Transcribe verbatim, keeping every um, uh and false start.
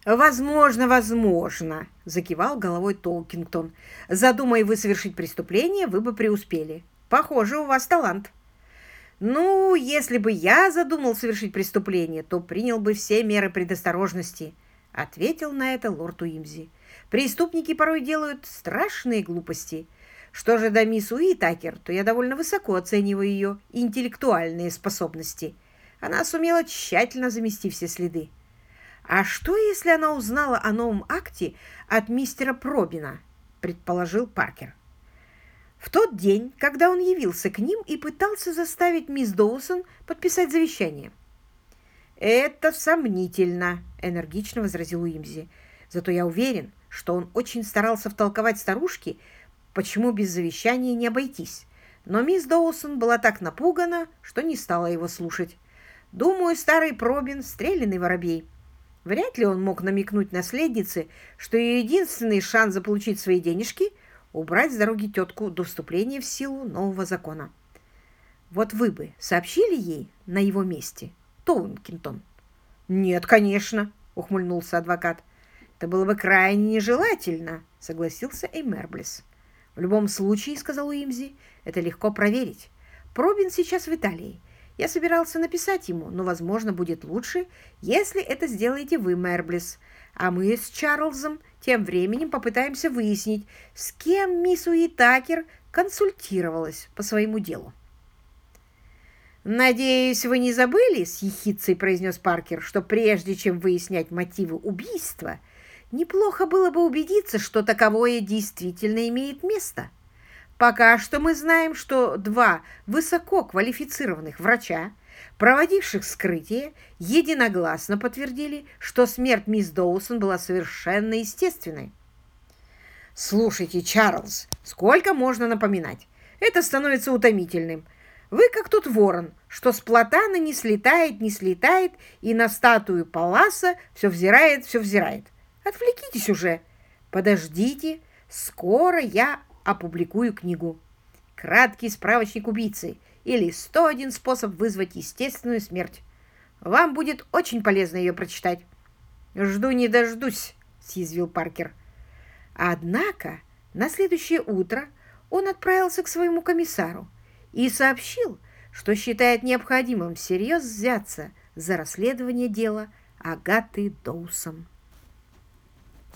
«Возможно, возможно», — закивал головой Толкингтон. «Задумай вы совершить преступление, вы бы преуспели. Похоже, у вас талант». «Ну, если бы я задумал совершить преступление, то принял бы все меры предосторожности», — ответил на это лорд Уимзи. «Преступники порой делают страшные глупости. Что же до мисс Уитакер, то я довольно высоко оцениваю ее интеллектуальные способности. Она сумела тщательно замести все следы. «А что, если она узнала о новом акте от мистера Пробина?» – предположил Паркер. В тот день, когда он явился к ним и пытался заставить мисс Доусон подписать завещание. «Это сомнительно», – энергично возразил Уимзи. «Зато я уверен, что он очень старался втолковать старушке, почему без завещания не обойтись. Но мисс Доусон была так напугана, что не стала его слушать. Думаю, старый Пробин – стрелянный воробей. Вряд ли он мог намекнуть наследнице, что ее единственный шанс заполучить свои денежки – убрать с дороги тетку до вступления в силу нового закона. Вот вы бы сообщили ей на его месте, Толкингтон?» «Нет, конечно», – ухмыльнулся адвокат. «Это было бы крайне нежелательно», – согласился Эймерблес. «В любом случае, — сказал Уимзи, — это легко проверить. Пробин сейчас в Италии. Я собирался написать ему, но, возможно, будет лучше, если это сделаете вы, Мерблес. А мы с Чарльзом тем временем попытаемся выяснить, с кем мисс Уитакер консультировалась по своему делу». «Надеюсь, вы не забыли, — с ехидцей произнес Паркер, — что прежде чем выяснять мотивы убийства, неплохо было бы убедиться, что таковое действительно имеет место. Пока что мы знаем, что два высококвалифицированных врача, проводивших вскрытие, единогласно подтвердили, что смерть мисс Доусон была совершенно естественной». «Слушайте, Чарльз, сколько можно напоминать? Это становится утомительным. Вы как тот ворон, что с платана не слетает, не слетает, и на статую Палласа все взирает, все взирает. Отвлекитесь уже. Подождите, скоро я опубликую книгу «Краткий справочник убийцы» или «сто один способ вызвать естественную смерть». Вам будет очень полезно ее прочитать. «Жду не дождусь», — съязвил Паркер. Однако на следующее утро он отправился к своему комиссару и сообщил, что считает необходимым всерьез взяться за расследование дела Агаты Доусон.